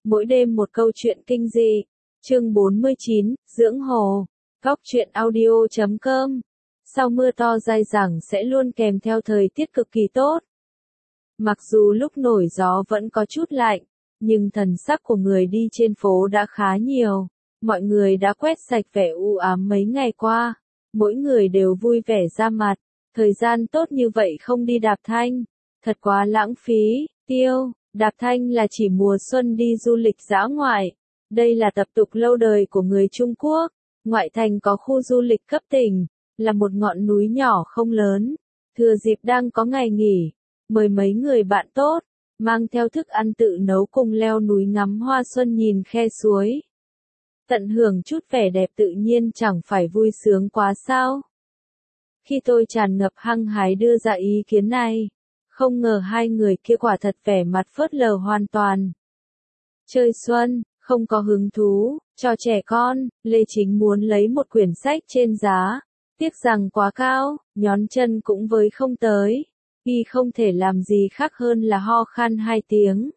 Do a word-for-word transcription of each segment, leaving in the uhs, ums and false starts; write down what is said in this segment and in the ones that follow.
Mỗi đêm một câu chuyện kinh dị. Chương bốn mươi chín, Dưỡng Hồ. Góc truyện audio chấm com. Sau mưa to dai dẳng sẽ luôn kèm theo thời tiết cực kỳ tốt. Mặc dù lúc nổi gió vẫn có chút lạnh, nhưng thần sắc của người đi trên phố đã khá nhiều. Mọi người đã quét sạch vẻ u ám mấy ngày qua. Mỗi người đều vui vẻ ra mặt. Thời gian tốt như vậy không đi đạp thanh. Thật quá lãng phí. Tiêu, đạp thanh là chỉ mùa xuân đi du lịch dã ngoại. Đây là tập tục lâu đời của người Trung Quốc. Ngoại thành có khu du lịch cấp tỉnh, là một ngọn núi nhỏ không lớn. Thừa dịp đang có ngày nghỉ, mời mấy người bạn tốt, mang theo thức ăn tự nấu cùng leo núi ngắm hoa xuân nhìn khe suối. Tận hưởng chút vẻ đẹp tự nhiên chẳng phải vui sướng quá sao? Khi tôi tràn ngập hăng hái đưa ra ý kiến này, không ngờ hai người kia quả thật vẻ mặt phớt lờ hoàn toàn. Chơi xuân, không có hứng thú, cho trẻ con. Lê Chính muốn lấy một quyển sách trên giá, tiếc rằng quá cao, nhón chân cũng với không tới. Y không thể làm gì khác hơn là ho khan hai tiếng.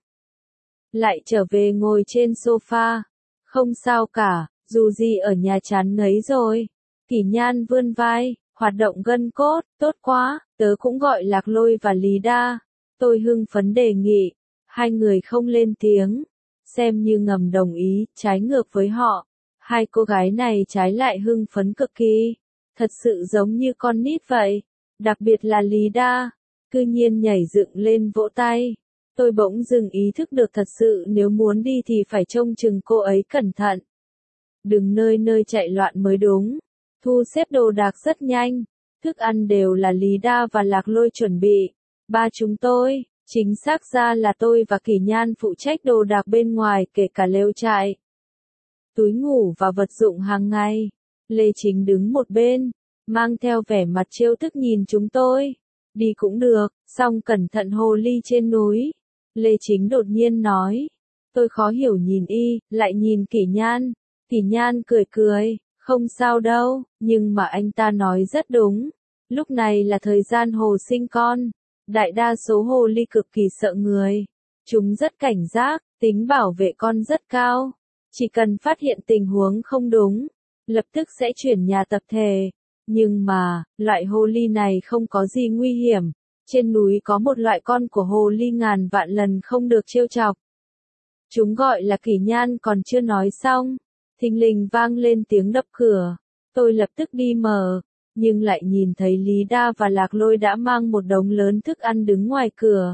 Lại trở về ngồi trên sofa. Không sao cả, dù gì ở nhà chán ngấy rồi. Kỷ Nhan vươn vai, hoạt động gân cốt, tốt quá, tớ cũng gọi Lạc Lôi và Lý Đa. Tôi hưng phấn đề nghị, hai người không lên tiếng, xem như ngầm đồng ý, trái ngược với họ. Hai cô gái này trái lại hưng phấn cực kỳ, thật sự giống như con nít vậy, đặc biệt là Lý Đa, cư nhiên nhảy dựng lên vỗ tay. Tôi bỗng dưng ý thức được thật sự nếu muốn đi thì phải trông chừng cô ấy cẩn thận. Đừng nơi nơi chạy loạn mới đúng. Thu xếp đồ đạc rất nhanh, thức ăn đều là Lý Đa và Lạc Lôi chuẩn bị. Ba chúng tôi, chính xác ra là tôi và Kỷ Nhan phụ trách đồ đạc bên ngoài kể cả lều trại, túi ngủ và vật dụng hàng ngày. Lê Chính đứng một bên, mang theo vẻ mặt trêu tức nhìn chúng tôi. Đi cũng được, song cẩn thận hồ ly trên núi. Lê Chính đột nhiên nói. Tôi khó hiểu nhìn y, lại nhìn Kỷ Nhan. Kỷ Nhan cười cười, không sao đâu, nhưng mà anh ta nói rất đúng. Lúc này là thời gian hồ sinh con. Đại đa số hồ ly cực kỳ sợ người. Chúng rất cảnh giác, tính bảo vệ con rất cao. Chỉ cần phát hiện tình huống không đúng, lập tức sẽ chuyển nhà tập thể. Nhưng mà, loại hồ ly này không có gì nguy hiểm. Trên núi có một loại con của hồ ly ngàn vạn lần không được trêu chọc. Chúng gọi là Kỷ Nhan còn chưa nói xong. Thình lình vang lên tiếng đập cửa. Tôi lập tức đi mở, nhưng lại nhìn thấy Lý Đa và Lạc Lôi đã mang một đống lớn thức ăn đứng ngoài cửa.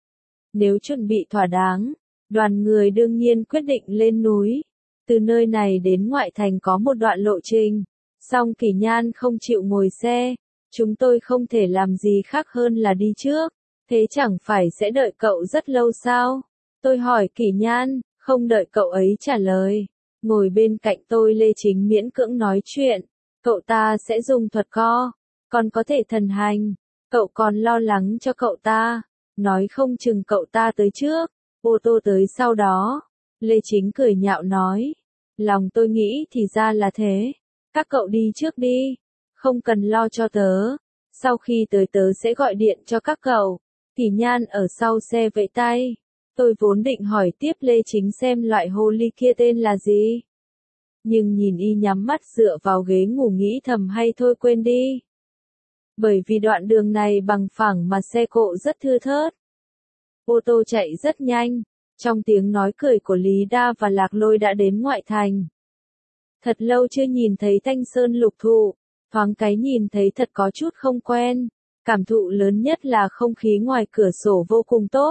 Nếu chuẩn bị thỏa đáng, đoàn người đương nhiên quyết định lên núi. Từ nơi này đến ngoại thành có một đoạn lộ trình. Song Kỷ Nhan không chịu ngồi xe. Chúng tôi không thể làm gì khác hơn là đi trước. Thế chẳng phải sẽ đợi cậu rất lâu sao? Tôi hỏi Kỷ Nhan, không đợi cậu ấy trả lời. Ngồi bên cạnh tôi Lê Chính miễn cưỡng nói chuyện. Cậu ta sẽ dùng thuật co, còn có thể thần hành. Cậu còn lo lắng cho cậu ta. Nói không chừng cậu ta tới trước, ô tô tới sau đó. Lê Chính cười nhạo nói. Lòng tôi nghĩ thì ra là thế. Các cậu đi trước đi. Không cần lo cho tớ. Sau khi tới tớ sẽ gọi điện cho các cậu. Kỷ Nhan ở sau xe vẫy tay. Tôi vốn định hỏi tiếp Lê Chính xem loại hồ ly kia tên là gì. Nhưng nhìn y nhắm mắt dựa vào ghế ngủ nghĩ thầm hay thôi quên đi. Bởi vì đoạn đường này bằng phẳng mà xe cộ rất thưa thớt. Ô tô chạy rất nhanh. Trong tiếng nói cười của Lý Đa và Lạc Lôi đã đến ngoại thành. Thật lâu chưa nhìn thấy Thanh Sơn lục thụ. Thoáng cái nhìn thấy thật có chút không quen. Cảm thụ lớn nhất là không khí ngoài cửa sổ vô cùng tốt.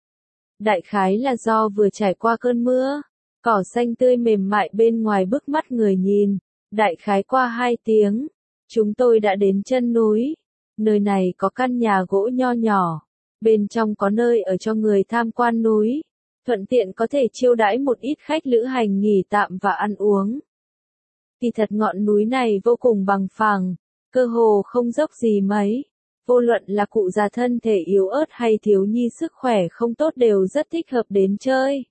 Đại khái là do vừa trải qua cơn mưa. Cỏ xanh tươi mềm mại bên ngoài bức mắt người nhìn. Đại khái qua hai tiếng, chúng tôi đã đến chân núi. Nơi này có căn nhà gỗ nho nhỏ. Bên trong có nơi ở cho người tham quan núi. Thuận tiện có thể chiêu đãi một ít khách lữ hành nghỉ tạm và ăn uống. Kỳ thật ngọn núi này vô cùng bằng phẳng, cơ hồ không dốc gì mấy. Vô luận là cụ già thân thể yếu ớt hay thiếu nhi sức khỏe không tốt đều rất thích hợp đến chơi.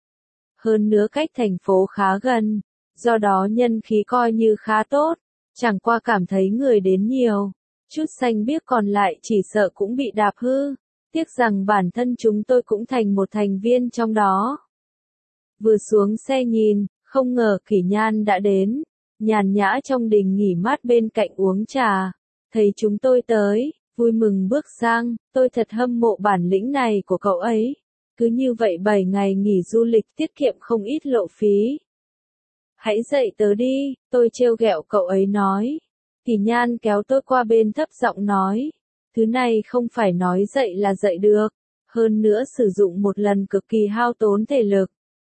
Hơn nữa cách thành phố khá gần, do đó nhân khí coi như khá tốt, chẳng qua cảm thấy người đến nhiều. Chút xanh biếc còn lại chỉ sợ cũng bị đạp hư, tiếc rằng bản thân chúng tôi cũng thành một thành viên trong đó. Vừa xuống xe nhìn, không ngờ Kỷ Nhan đã đến, nhàn nhã trong đình nghỉ mát bên cạnh uống trà. Thấy chúng tôi tới, vui mừng bước sang, tôi thật hâm mộ bản lĩnh này của cậu ấy. Cứ như vậy bảy ngày nghỉ du lịch tiết kiệm không ít lộ phí. Hãy dậy tớ đi, tôi trêu ghẹo cậu ấy nói. Kỷ Nhan kéo tôi qua bên thấp giọng nói. Thứ này không phải nói dậy là dậy được. Hơn nữa sử dụng một lần cực kỳ hao tốn thể lực.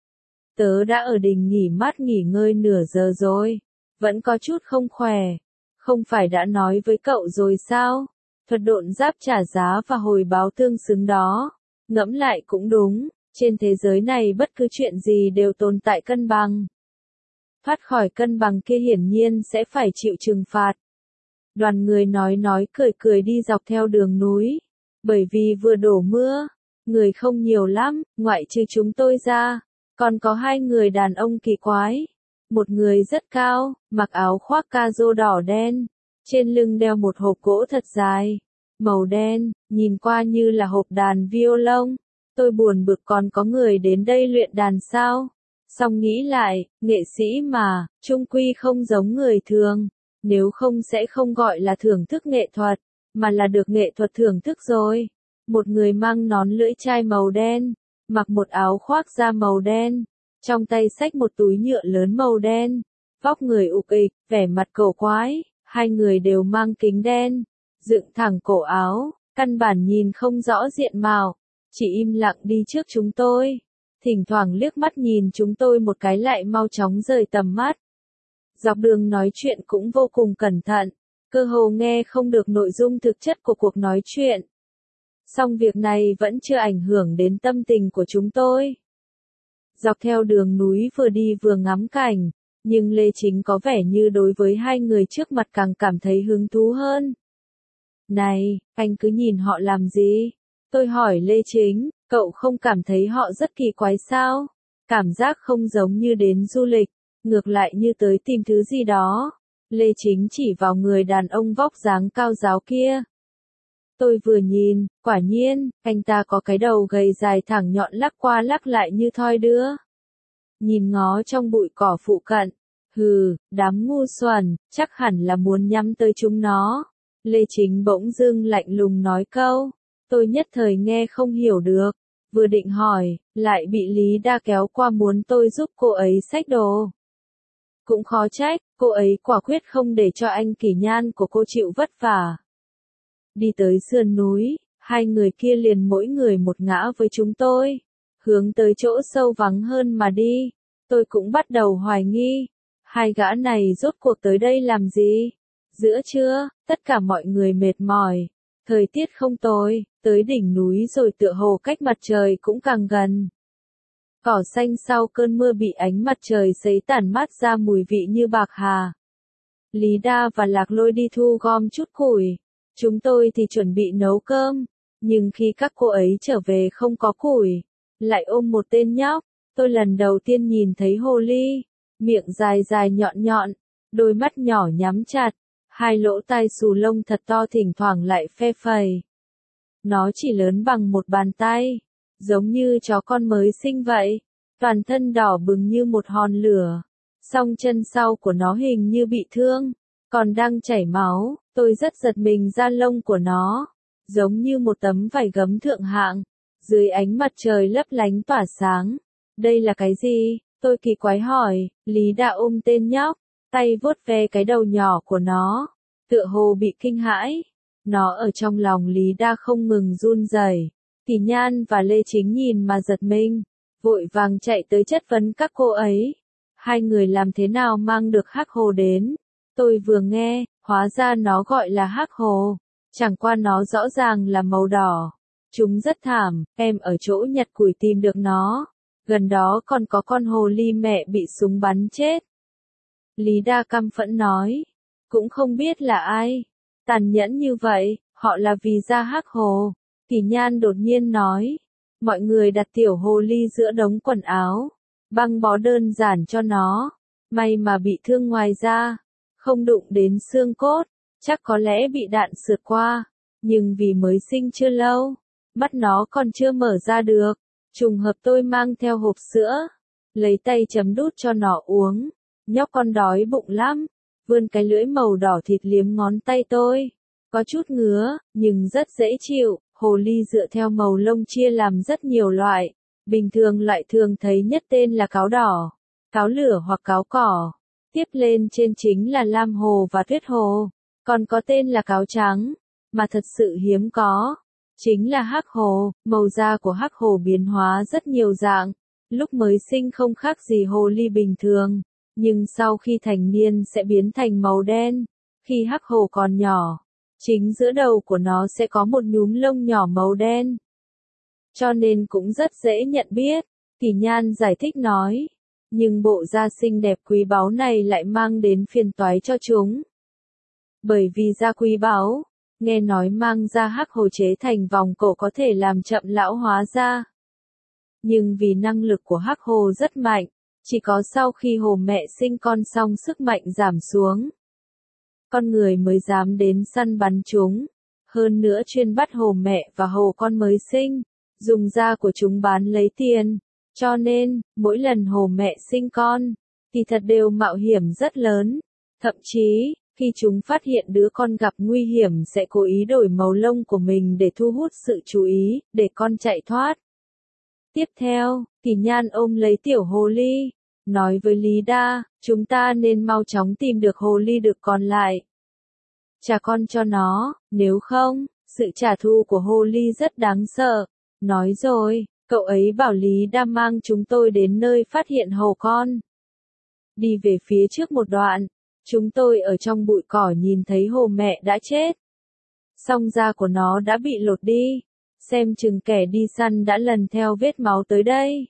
Tớ đã ở đình nghỉ mát nghỉ ngơi nửa giờ rồi. Vẫn có chút không khỏe. Không phải đã nói với cậu rồi sao? Thuật độn giáp trả giá và hồi báo tương xứng đó. Ngẫm lại cũng đúng. Trên thế giới này bất cứ chuyện gì đều tồn tại cân bằng. Thoát khỏi cân bằng kia hiển nhiên sẽ phải chịu trừng phạt. Đoàn người nói nói cười cười đi dọc theo đường núi. Bởi vì vừa đổ mưa, người không nhiều lắm, ngoại trừ chúng tôi ra. Còn có hai người đàn ông kỳ quái. Một người rất cao, mặc áo khoác caro đỏ đen. Trên lưng đeo một hộp gỗ thật dài. Màu đen, nhìn qua như là hộp đàn violon. Tôi buồn bực còn có người đến đây luyện đàn sao? Xong nghĩ lại, nghệ sĩ mà, chung quy không giống người thường. Nếu không sẽ không gọi là thưởng thức nghệ thuật, mà là được nghệ thuật thưởng thức rồi. Một người mang nón lưỡi chai màu đen, mặc một áo khoác da màu đen, trong tay xách một túi nhựa lớn màu đen, vóc người ục ịch, vẻ mặt cổ quái, hai người đều mang kính đen, dựng thẳng cổ áo, căn bản nhìn không rõ diện mạo, chỉ im lặng đi trước chúng tôi, thỉnh thoảng liếc mắt nhìn chúng tôi một cái lại mau chóng rời tầm mắt. Dọc đường nói chuyện cũng vô cùng cẩn thận, cơ hồ nghe không được nội dung thực chất của cuộc nói chuyện. Song việc này vẫn chưa ảnh hưởng đến tâm tình của chúng tôi. Dọc theo đường núi vừa đi vừa ngắm cảnh, nhưng Lê Chính có vẻ như đối với hai người trước mặt càng cảm thấy hứng thú hơn. Này, anh cứ nhìn họ làm gì? Tôi hỏi Lê Chính, cậu không cảm thấy họ rất kỳ quái sao? Cảm giác không giống như đến du lịch, ngược lại như tới tìm thứ gì đó. Lê Chính chỉ vào người đàn ông vóc dáng cao ráo kia. Tôi vừa nhìn, quả nhiên, anh ta có cái đầu gầy dài thẳng nhọn lắc qua lắc lại như thoi đưa. Nhìn ngó trong bụi cỏ phụ cận, hừ, đám ngu xuẩn, chắc hẳn là muốn nhắm tới chúng nó. Lê Chính bỗng dưng lạnh lùng nói câu, tôi nhất thời nghe không hiểu được, vừa định hỏi, lại bị Lý Đa kéo qua muốn tôi giúp cô ấy xách đồ. Cũng khó trách, cô ấy quả quyết không để cho anh Kỷ Nhan của cô chịu vất vả. Đi tới sườn núi, hai người kia liền mỗi người một ngã với chúng tôi, hướng tới chỗ sâu vắng hơn mà đi. Tôi cũng bắt đầu hoài nghi, hai gã này rốt cuộc tới đây làm gì? Giữa trưa, tất cả mọi người mệt mỏi, thời tiết không tồi, tới đỉnh núi rồi tựa hồ cách mặt trời cũng càng gần. Cỏ xanh sau cơn mưa bị ánh mặt trời sấy tản mát ra mùi vị như bạc hà. Lý Đa và Lạc Lôi đi thu gom chút củi. Chúng tôi thì chuẩn bị nấu cơm, nhưng khi các cô ấy trở về không có củi, lại ôm một tên nhóc, tôi lần đầu tiên nhìn thấy hồ ly, miệng dài dài nhọn nhọn, đôi mắt nhỏ nhắm chặt, hai lỗ tai xù lông thật to thỉnh thoảng lại phe phẩy. Nó chỉ lớn bằng một bàn tay, giống như chó con mới sinh vậy, toàn thân đỏ bừng như một hòn lửa, song chân sau của nó hình như bị thương, còn đang chảy máu. Tôi rất giật mình da lông của nó, giống như một tấm vải gấm thượng hạng, dưới ánh mặt trời lấp lánh tỏa sáng. Đây là cái gì? Tôi kỳ quái hỏi, Lý Đa ôm tên nhóc, tay vuốt ve cái đầu nhỏ của nó, tựa hồ bị kinh hãi. Nó ở trong lòng Lý Đa không ngừng run rẩy. Kỷ Nhan và Lê Chính nhìn mà giật mình, vội vàng chạy tới chất vấn các cô ấy. Hai người làm thế nào mang được hắc hồ đến? Tôi vừa nghe, hóa ra nó gọi là hắc hồ, chẳng qua nó rõ ràng là màu đỏ. Chúng rất thảm, em ở chỗ nhặt củi tìm được nó. Gần đó còn có con hồ ly mẹ bị súng bắn chết. Lý Đa căm phẫn nói, cũng không biết là ai. Tàn nhẫn như vậy, họ là vì da hắc hồ. Kỷ Nhan đột nhiên nói, mọi người đặt tiểu hồ ly giữa đống quần áo, băng bó đơn giản cho nó. May mà bị thương ngoài da, không đụng đến xương cốt, chắc có lẽ bị đạn sượt qua, nhưng vì mới sinh chưa lâu, mắt nó còn chưa mở ra được, trùng hợp tôi mang theo hộp sữa, lấy tay chấm đút cho nó uống. Nhóc con đói bụng lắm, vươn cái lưỡi màu đỏ thịt liếm ngón tay tôi. Có chút ngứa, nhưng rất dễ chịu. Hồ ly dựa theo màu lông chia làm rất nhiều loại. Bình thường loại thường thấy nhất tên là cáo đỏ, cáo lửa hoặc cáo cỏ. Tiếp lên trên chính là lam hồ và tuyết hồ. Còn có tên là cáo trắng, mà thật sự hiếm có. Chính là hắc hồ. Màu da của hắc hồ biến hóa rất nhiều dạng. Lúc mới sinh không khác gì hồ ly bình thường. Nhưng sau khi thành niên sẽ biến thành màu đen. Khi hắc hồ còn nhỏ, chính giữa đầu của nó sẽ có một nhúm lông nhỏ màu đen. Cho nên cũng rất dễ nhận biết. Kỳ Nhan giải thích nói. Nhưng bộ da xinh đẹp quý báu này lại mang đến phiền toái cho chúng. Bởi vì da quý báu, nghe nói mang da hắc hồ chế thành vòng cổ có thể làm chậm lão hóa da. Nhưng vì năng lực của hắc hồ rất mạnh, chỉ có sau khi hồ mẹ sinh con xong sức mạnh giảm xuống, con người mới dám đến săn bắn chúng. Hơn nữa chuyên bắt hồ mẹ và hồ con mới sinh, dùng da của chúng bán lấy tiền. Cho nên, mỗi lần hồ mẹ sinh con, thì thật đều mạo hiểm rất lớn. Thậm chí, khi chúng phát hiện đứa con gặp nguy hiểm sẽ cố ý đổi màu lông của mình để thu hút sự chú ý, để con chạy thoát. Tiếp theo, Kỳ Nhan ôm lấy tiểu hồ ly, nói với Lý Đa, chúng ta nên mau chóng tìm được hồ ly được còn lại. Trả con cho nó, nếu không, sự trả thù của hồ ly rất đáng sợ. Nói rồi, cậu ấy bảo Lý Đa mang chúng tôi đến nơi phát hiện hồ con. Đi về phía trước một đoạn, chúng tôi ở trong bụi cỏ nhìn thấy hồ mẹ đã chết. Song da của nó đã bị lột đi, xem chừng kẻ đi săn đã lần theo vết máu tới đây.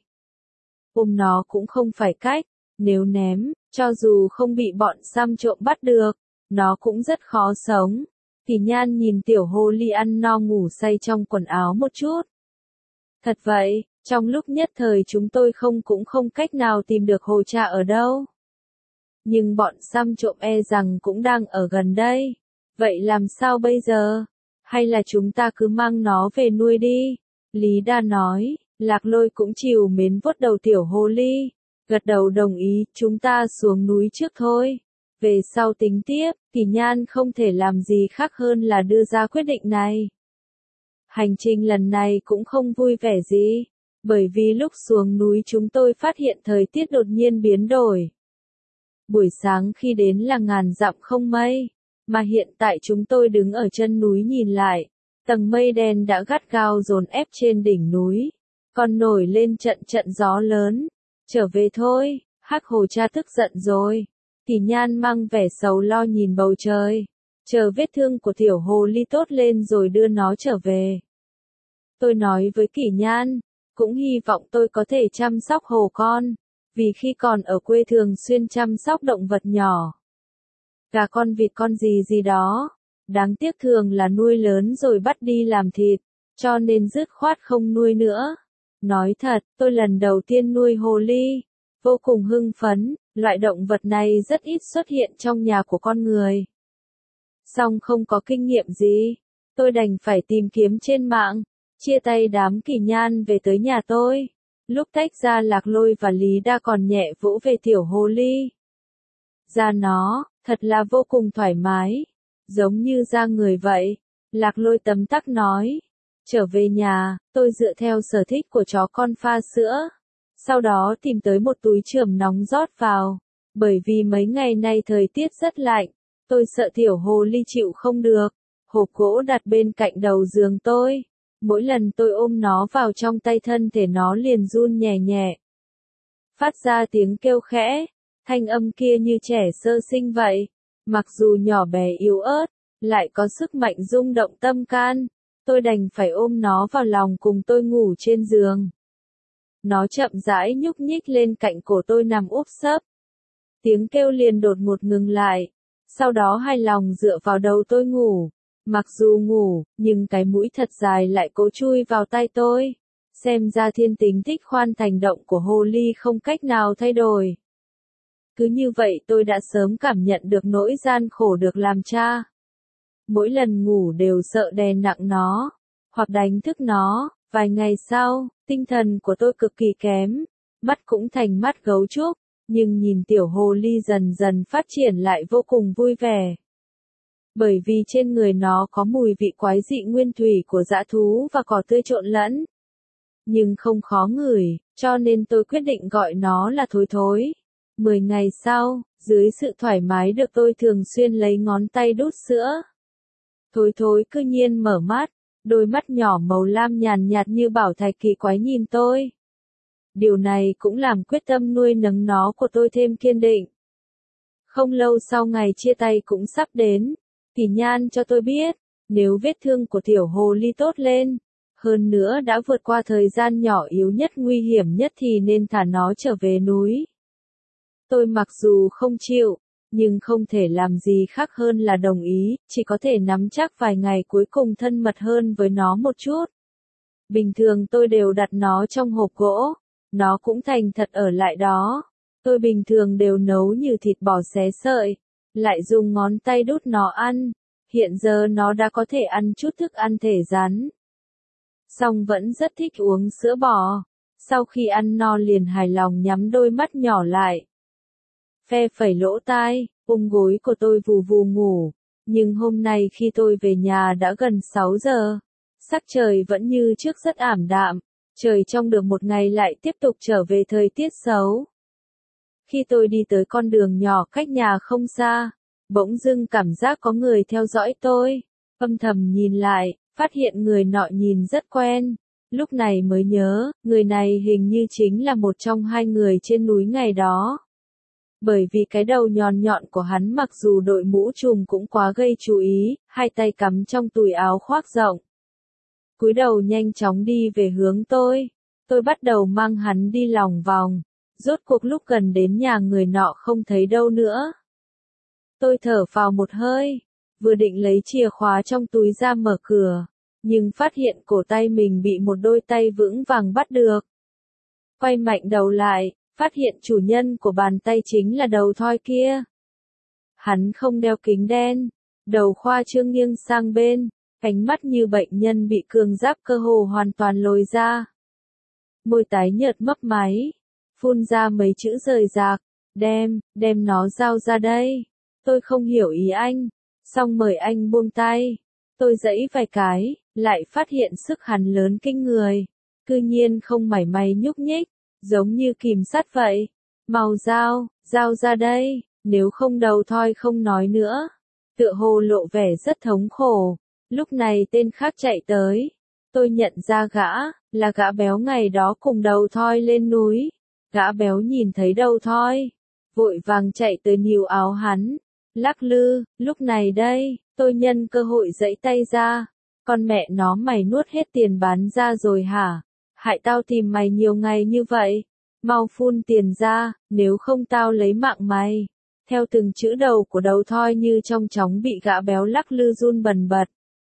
Ôm nó cũng không phải cách, nếu ném, cho dù không bị bọn săn trộm bắt được, nó cũng rất khó sống. Kỳ Nhan nhìn tiểu hồ ly ăn no ngủ say trong quần áo một chút. Thật vậy, trong lúc nhất thời chúng tôi không cũng không cách nào tìm được hồ cha ở đâu. Nhưng bọn săn trộm e rằng cũng đang ở gần đây. Vậy làm sao bây giờ? Hay là chúng ta cứ mang nó về nuôi đi? Lý Đa nói. Lạc Lôi cũng chiều mến vuốt đầu tiểu hồ ly. Gật đầu đồng ý, chúng ta xuống núi trước thôi. Về sau tính tiếp. Kỳ Nhan không thể làm gì khác hơn là đưa ra quyết định này. Hành trình lần này cũng không vui vẻ gì. Bởi vì lúc xuống núi chúng tôi phát hiện thời tiết đột nhiên biến đổi. Buổi sáng khi đến là ngàn dặm không mây, mà hiện tại chúng tôi đứng ở chân núi nhìn lại, tầng mây đen đã gắt gao dồn ép trên đỉnh núi, còn nổi lên trận trận gió lớn. Trở về thôi, hắc hồ cha tức giận rồi. Kỳ Nhan mang vẻ sầu lo nhìn bầu trời, chờ vết thương của tiểu hồ ly tốt lên rồi đưa nó trở về. Tôi nói với Kỳ Nhan, cũng hy vọng tôi có thể chăm sóc hồ con. Vì khi còn ở quê thường xuyên chăm sóc động vật nhỏ. Gà con vịt con gì gì đó. Đáng tiếc thường là nuôi lớn rồi bắt đi làm thịt. Cho nên dứt khoát không nuôi nữa. Nói thật, tôi lần đầu tiên nuôi hồ ly. Vô cùng hưng phấn, loại động vật này rất ít xuất hiện trong nhà của con người. Song không có kinh nghiệm gì. Tôi đành phải tìm kiếm trên mạng. Chia tay đám Kỳ Nhan về tới nhà tôi. Lúc tách ra Lạc Lôi và Lý Đa còn nhẹ vỗ về tiểu hồ ly. Da nó, thật là vô cùng thoải mái. Giống như da người vậy. Lạc Lôi tấm tắc nói. Trở về nhà, tôi dựa theo sở thích của chó con pha sữa. Sau đó tìm tới một túi chườm nóng rót vào. Bởi vì mấy ngày nay thời tiết rất lạnh. Tôi sợ tiểu hồ ly chịu không được. Hộp gỗ đặt bên cạnh đầu giường tôi. Mỗi lần tôi ôm nó vào trong tay thân thể nó liền run nhẹ nhẹ. Phát ra tiếng kêu khẽ, thanh âm kia như trẻ sơ sinh vậy. Mặc dù nhỏ bé yếu ớt, lại có sức mạnh rung động tâm can. Tôi đành phải ôm nó vào lòng cùng tôi ngủ trên giường. Nó chậm rãi nhúc nhích lên cạnh cổ tôi nằm úp sấp. Tiếng kêu liền đột ngột ngừng lại. Sau đó hài lòng dựa vào đầu tôi ngủ. Mặc dù ngủ, nhưng cái mũi thật dài lại cố chui vào tay tôi. Xem ra thiên tính thích khoan thành động của hồ ly không cách nào thay đổi. Cứ như vậy tôi đã sớm cảm nhận được nỗi gian khổ được làm cha. Mỗi lần ngủ đều sợ đè nặng nó, hoặc đánh thức nó. Vài ngày sau, tinh thần của tôi cực kỳ kém. mắt cũng thành mắt gấu trúc, nhưng nhìn tiểu hồ ly dần dần phát triển lại vô cùng vui vẻ. Bởi vì trên người nó có mùi vị quái dị nguyên thủy của dã thú và cỏ tươi trộn lẫn. Nhưng không khó ngửi, cho nên tôi quyết định gọi nó là Thối Thối. Mười ngày sau, dưới sự thoải mái được tôi thường xuyên lấy ngón tay đút sữa. Thối Thối cư nhiên mở mắt, đôi mắt nhỏ màu lam nhàn nhạt như bảo thạch kỳ quái nhìn tôi. Điều này cũng làm quyết tâm nuôi nấng nó của tôi thêm kiên định. Không lâu sau ngày chia tay cũng sắp đến, thì Nhan cho tôi biết, nếu vết thương của tiểu hồ ly tốt lên, hơn nữa đã vượt qua thời gian nhỏ yếu nhất nguy hiểm nhất thì nên thả nó trở về núi. Tôi mặc dù không chịu, nhưng không thể làm gì khác hơn là đồng ý, chỉ có thể nắm chắc vài ngày cuối cùng thân mật hơn với nó một chút. Bình thường tôi đều đặt nó trong hộp gỗ, nó cũng thành thật ở lại đó. Tôi bình thường đều nấu như thịt bò xé sợi, lại dùng ngón tay đút nó ăn. Hiện giờ nó đã có thể ăn chút thức ăn thể rắn. Song vẫn rất thích uống sữa bò. Sau khi ăn no liền hài lòng nhắm đôi mắt nhỏ lại. Phe phẩy lỗ tai, ôm gối của tôi vù vù ngủ. Nhưng hôm nay khi tôi về nhà đã gần sáu giờ. Sắc trời vẫn như trước rất ảm đạm. Trời trong được một ngày lại tiếp tục trở về thời tiết xấu. Khi tôi đi tới con đường nhỏ cách nhà không xa, bỗng dưng cảm giác có người theo dõi tôi. Âm thầm nhìn lại, phát hiện người nọ nhìn rất quen. Lúc này mới nhớ, người này hình như chính là một trong hai người trên núi ngày đó. Bởi vì cái đầu nhọn nhọn của hắn mặc dù đội mũ trùm cũng quá gây chú ý, hai tay cắm trong túi áo khoác rộng. Cúi đầu nhanh chóng đi về hướng tôi. Tôi bắt đầu mang hắn đi lòng vòng. Rốt cuộc lúc gần đến nhà người nọ không thấy đâu nữa. Tôi thở phào một hơi, vừa định lấy chìa khóa trong túi ra mở cửa, nhưng phát hiện cổ tay mình bị một đôi tay vững vàng bắt được. Quay mạnh đầu lại, phát hiện chủ nhân của bàn tay chính là đầu thoi kia. Hắn không đeo kính đen, đầu khoa trương nghiêng sang bên, ánh mắt như bệnh nhân bị cường giáp cơ hồ hoàn toàn lồi ra. Môi tái nhợt mấp máy, phun ra mấy chữ rời rạc, đem, đem nó giao ra đây. Tôi không hiểu ý anh, xong mời anh buông tay. Tôi giãy vài cái, lại phát hiện sức hắn lớn kinh người. Cư nhiên không mảy may nhúc nhích, giống như kìm sắt vậy. Mau giao, giao ra đây, nếu không đầu thoi không nói nữa. Tựa hồ lộ vẻ rất thống khổ. Lúc này tên khác chạy tới. Tôi nhận ra gã, là gã béo ngày đó cùng đầu thoi lên núi. Gã béo nhìn thấy đầu thoi, vội vàng chạy tới níu áo hắn. Lắc lư, lúc này đây, tôi nhân cơ hội giãy tay ra. Con mẹ nó mày nuốt hết tiền bán ra rồi hả? Hại tao tìm mày nhiều ngày như vậy. Mau phun tiền ra, nếu không tao lấy mạng mày. Theo từng chữ đầu của đầu thoi như trong chóng bị gã béo lắc lư run bần bật.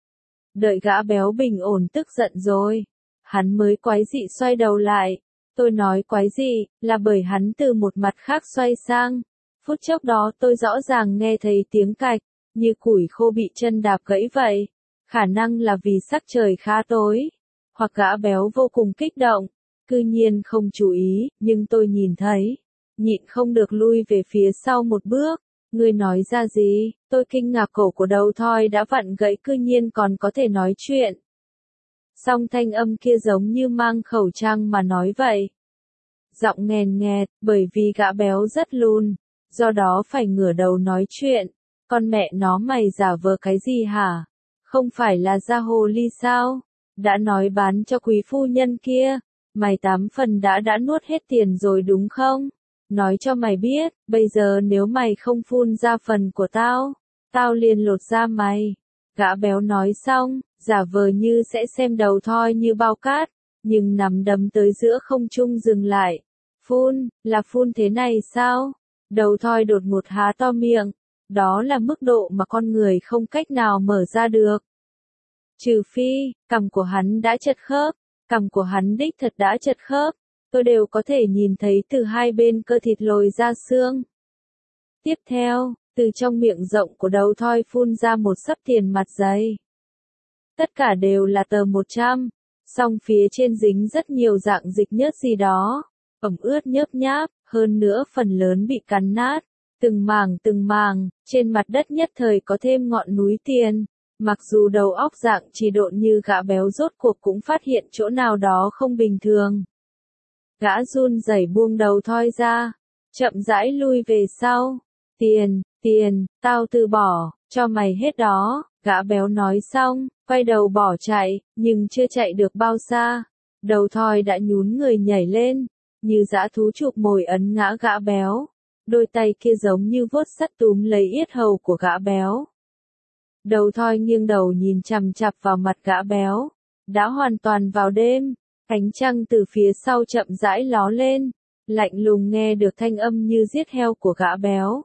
Đợi gã béo bình ổn tức giận rồi, hắn mới quái dị xoay đầu lại. Tôi nói quái dị, là bởi hắn từ một mặt khác xoay sang. Phút chốc đó tôi rõ ràng nghe thấy tiếng cạch, như củi khô bị chân đạp gãy vậy. Khả năng là vì sắc trời khá tối, hoặc gã béo vô cùng kích động, cư nhiên không chú ý, nhưng tôi nhìn thấy. Nhịn không được lui về phía sau một bước. Ngươi nói ra gì? Tôi kinh ngạc cổ của đầu thoi đã vặn gãy cư nhiên còn có thể nói chuyện. Song thanh âm kia giống như mang khẩu trang mà nói vậy. Giọng nghèn nghẹt, bởi vì gã béo rất lùn, do đó phải ngửa đầu nói chuyện. Con mẹ nó mày giả vờ cái gì hả? Không phải là da hồ ly sao? Đã nói bán cho quý phu nhân kia, mày tám phần đã đã nuốt hết tiền rồi đúng không? Nói cho mày biết, bây giờ nếu mày không phun ra phần của tao, tao liền lột da mày. Gã béo nói xong, giả vờ như sẽ xem đầu thoi như bao cát, nhưng nắm đấm tới giữa không trung dừng lại. Phun, là phun thế này sao? Đầu thoi đột ngột há to miệng, đó là mức độ mà con người không cách nào mở ra được. Trừ phi, cằm của hắn đã chật khớp, cằm của hắn đích thật đã chật khớp. Tôi đều có thể nhìn thấy từ hai bên cơ thịt lồi ra xương. Tiếp theo, từ trong miệng rộng của đầu thoi phun ra một xấp tiền mặt dày. Tất cả đều là tờ một trăm, song phía trên dính rất nhiều dạng dịch nhớt gì đó. ẩm ướt nhớp nháp, hơn nữa phần lớn bị cắn nát, từng mảng từng mảng, trên mặt đất nhất thời có thêm ngọn núi tiền. Mặc dù đầu óc dạng trì độn như gã béo rốt cuộc cũng phát hiện chỗ nào đó không bình thường. Gã run rẩy buông đầu thoi ra, chậm rãi lui về sau. Tiền, tiền, tao từ bỏ, cho mày hết đó, gã béo nói xong, quay đầu bỏ chạy, nhưng chưa chạy được bao xa. Đầu thoi đã nhún người nhảy lên, như dã thú chụp mồi ấn ngã gã béo. Đôi tay kia giống như vuốt sắt túm lấy yết hầu của gã béo. Đầu thoi nghiêng đầu nhìn chằm chằm vào mặt gã béo. Đã hoàn toàn vào đêm, ánh trăng từ phía sau chậm rãi ló lên, lạnh lùng nghe được thanh âm như giết heo của gã béo.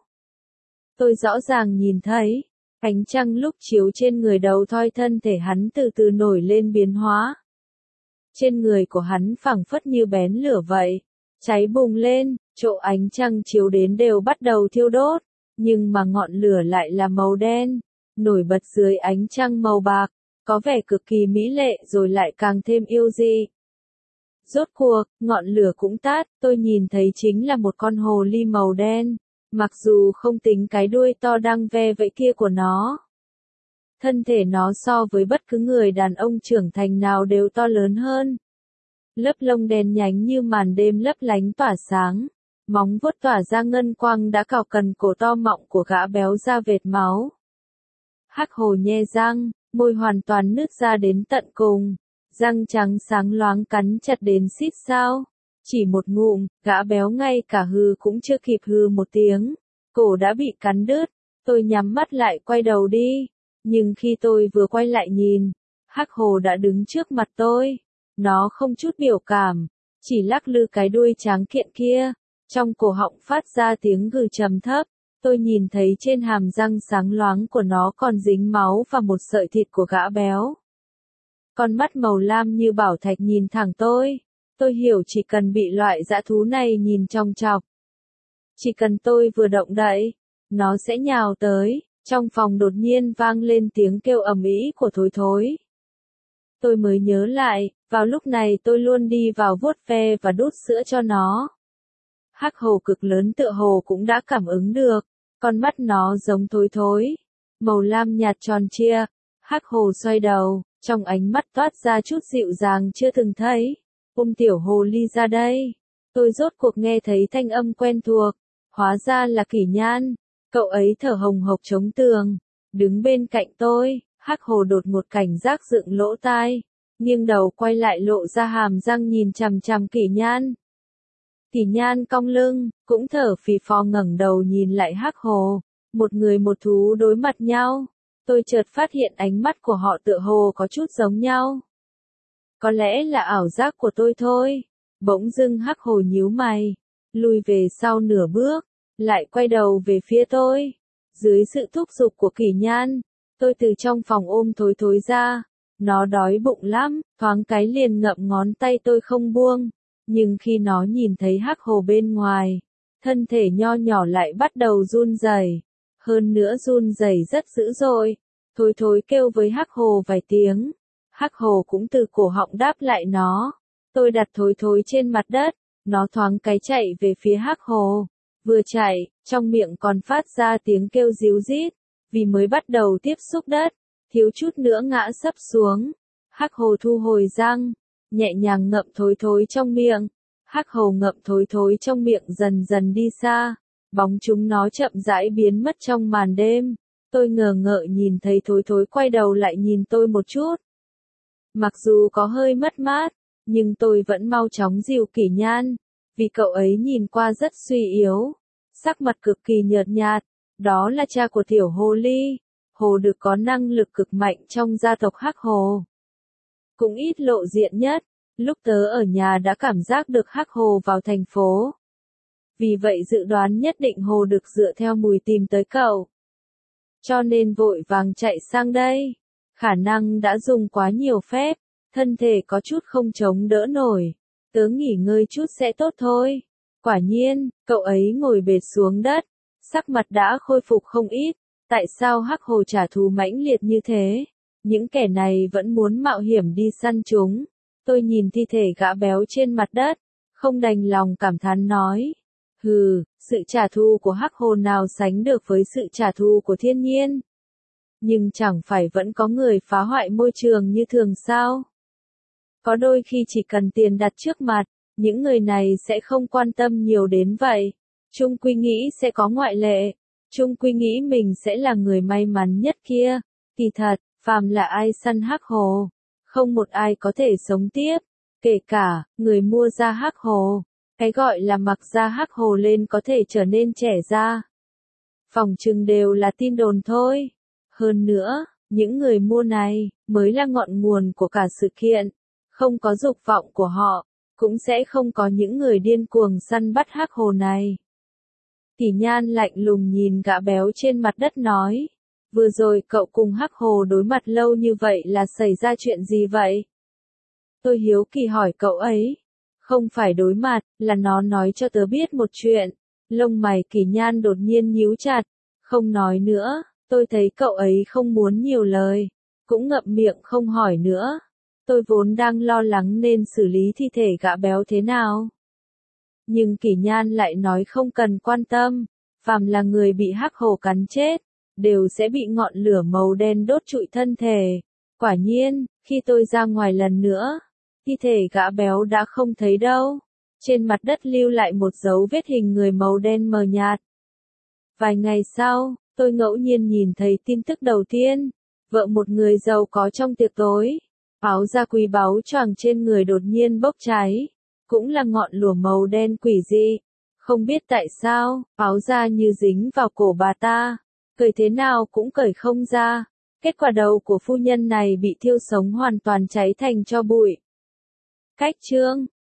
Tôi rõ ràng nhìn thấy, ánh trăng lúc chiếu trên người đầu thoi thân thể hắn từ từ nổi lên biến hóa. Trên người của hắn phảng phất như bén lửa vậy, cháy bùng lên, chỗ ánh trăng chiếu đến đều bắt đầu thiêu đốt, nhưng mà ngọn lửa lại là màu đen, nổi bật dưới ánh trăng màu bạc, có vẻ cực kỳ mỹ lệ rồi lại càng thêm yêu dị. Rốt cuộc, ngọn lửa cũng tắt, tôi nhìn thấy chính là một con hồ ly màu đen, mặc dù không tính cái đuôi to đang ve vẫy kia của nó. Thân thể nó so với bất cứ người đàn ông trưởng thành nào đều to lớn hơn. Lớp lông đen nhánh như màn đêm lấp lánh tỏa sáng, móng vuốt tỏa ra ngân quang đã cào cần cổ to mọng của gã béo ra vệt máu. Hắc hồ nhe răng, môi hoàn toàn nứt ra đến tận cùng, răng trắng sáng loáng cắn chặt đến xít sao. Chỉ một ngụm, gã béo ngay cả hừ cũng chưa kịp hừ một tiếng, cổ đã bị cắn đứt. Tôi nhắm mắt lại quay đầu đi, nhưng khi tôi vừa quay lại nhìn, hắc hồ đã đứng trước mặt tôi. Nó không chút biểu cảm, chỉ lắc lư cái đuôi tráng kiện kia, trong cổ họng phát ra tiếng gừ trầm thấp. Tôi nhìn thấy trên hàm răng sáng loáng của nó còn dính máu và một sợi thịt của gã béo. Con mắt màu lam như bảo thạch nhìn thẳng tôi. Tôi hiểu chỉ cần bị loại dã thú này nhìn chòng chọc, chỉ cần tôi vừa động đậy, nó sẽ nhào tới. Trong phòng đột nhiên vang lên tiếng kêu ầm ĩ của Thối Thối. Tôi mới nhớ lại, vào lúc này tôi luôn đi vào vuốt ve và đút sữa cho nó. Hắc hồ cực lớn tựa hồ cũng đã cảm ứng được, con mắt nó giống Thối Thối, màu lam nhạt tròn trịa. Hắc hồ xoay đầu, trong ánh mắt toát ra chút dịu dàng chưa từng thấy. Ôm tiểu hồ ly ra đây. Tôi rốt cuộc nghe thấy thanh âm quen thuộc, hóa ra là Kỷ Nhan. Cậu ấy thở hồng hộc chống tường, đứng bên cạnh tôi. Hắc hồ đột một cảnh giác dựng lỗ tai, nghiêng đầu quay lại lộ ra hàm răng nhìn chằm chằm Kỷ Nhan. Kỷ Nhan cong lưng, cũng thở phì phò ngẩng đầu nhìn lại Hắc hồ. Một người một thú đối mặt nhau. Tôi chợt phát hiện ánh mắt của họ tựa hồ có chút giống nhau. Có lẽ là ảo giác của tôi thôi. Bỗng dưng Hắc hồ nhíu mày, lùi về sau nửa bước, lại quay đầu về phía tôi. Dưới sự thúc giục của Kỷ Nhan, tôi từ trong phòng ôm Thối Thối ra. Nó đói bụng lắm, thoáng cái liền ngậm ngón tay tôi không buông. Nhưng khi nó nhìn thấy Hắc hồ bên ngoài, thân thể nho nhỏ lại bắt đầu run rẩy, hơn nữa run rẩy rất dữ dội. Thối Thối kêu với Hắc hồ vài tiếng, Hắc hồ cũng từ cổ họng đáp lại nó. Tôi đặt Thối Thối trên mặt đất, nó thoáng cái chạy về phía Hắc hồ. Vừa chạy, trong miệng còn phát ra tiếng kêu ríu rít, vì mới bắt đầu tiếp xúc đất, thiếu chút nữa ngã sấp xuống. Hắc hồ thu hồi răng, nhẹ nhàng ngậm Thối Thối trong miệng. Hắc hồ ngậm Thối Thối trong miệng dần dần đi xa, bóng chúng nó chậm rãi biến mất trong màn đêm. Tôi ngờ ngợ nhìn thấy Thối Thối quay đầu lại nhìn tôi một chút. Mặc dù có hơi mất mát, nhưng tôi vẫn mau chóng dìu Kỷ Nhan, vì cậu ấy nhìn qua rất suy yếu, sắc mặt cực kỳ nhợt nhạt. Đó là cha của tiểu hồ ly, hồ được có năng lực cực mạnh trong gia tộc Hắc hồ. Cũng ít lộ diện nhất, lúc tớ ở nhà đã cảm giác được Hắc hồ vào thành phố. Vì vậy dự đoán nhất định hồ được dựa theo mùi tìm tới cậu. Cho nên vội vàng chạy sang đây. Khả năng đã dùng quá nhiều phép, thân thể có chút không chống đỡ nổi. Tớ nghỉ ngơi chút sẽ tốt thôi. Quả nhiên, cậu ấy ngồi bệt xuống đất, sắc mặt đã khôi phục không ít. Tại sao Hắc hồ trả thù mãnh liệt như thế? Những kẻ này vẫn muốn mạo hiểm đi săn chúng. Tôi nhìn thi thể gã béo trên mặt đất, không đành lòng cảm thán nói. Hừ, sự trả thù của hắc hồ nào sánh được với sự trả thù của thiên nhiên. Nhưng chẳng phải vẫn có người phá hoại môi trường như thường sao? Có đôi khi chỉ cần tiền đặt trước mặt, những người này sẽ không quan tâm nhiều đến vậy. Chung quy nghĩ sẽ có ngoại lệ. Chung quy nghĩ mình sẽ là người may mắn nhất kia. Kỳ thật, phàm là ai săn hắc hồ, không một ai có thể sống tiếp. Kể cả, người mua da hắc hồ. Cái gọi là mặc da hắc hồ lên có thể trở nên trẻ ra. Phỏng chừng đều là tin đồn thôi. Hơn nữa, những người mua này, mới là ngọn nguồn của cả sự kiện. Không có dục vọng của họ, cũng sẽ không có những người điên cuồng săn bắt hắc hồ này. Kỷ Nhan lạnh lùng nhìn gã béo trên mặt đất nói. Vừa rồi cậu cùng hắc hồ đối mặt lâu như vậy là xảy ra chuyện gì vậy? Tôi hiếu kỳ hỏi cậu ấy. Không phải đối mặt, là nó nói cho tớ biết một chuyện. Lông mày Kỷ Nhan đột nhiên nhíu chặt. Không nói nữa, tôi thấy cậu ấy không muốn nhiều lời. Cũng ngậm miệng không hỏi nữa. Tôi vốn đang lo lắng nên xử lý thi thể gã béo thế nào. Nhưng Kỷ Nhan lại nói không cần quan tâm. Phàm là người bị hắc hồ cắn chết, đều sẽ bị ngọn lửa màu đen đốt trụi thân thể. Quả nhiên, khi tôi ra ngoài lần nữa, thi thể gã béo đã không thấy đâu. Trên mặt đất lưu lại một dấu vết hình người màu đen mờ nhạt. Vài ngày sau, tôi ngẫu nhiên nhìn thấy tin tức đầu tiên. Vợ một người giàu có trong tiệc tối. Áo da quý báu choàng trên người đột nhiên bốc cháy. Cũng là ngọn lửa màu đen quỷ dị. Không biết tại sao, áo da như dính vào cổ bà ta. Cởi thế nào cũng cởi không ra. Kết quả đầu của phu nhân này bị thiêu sống hoàn toàn cháy thành tro bụi. Cách chương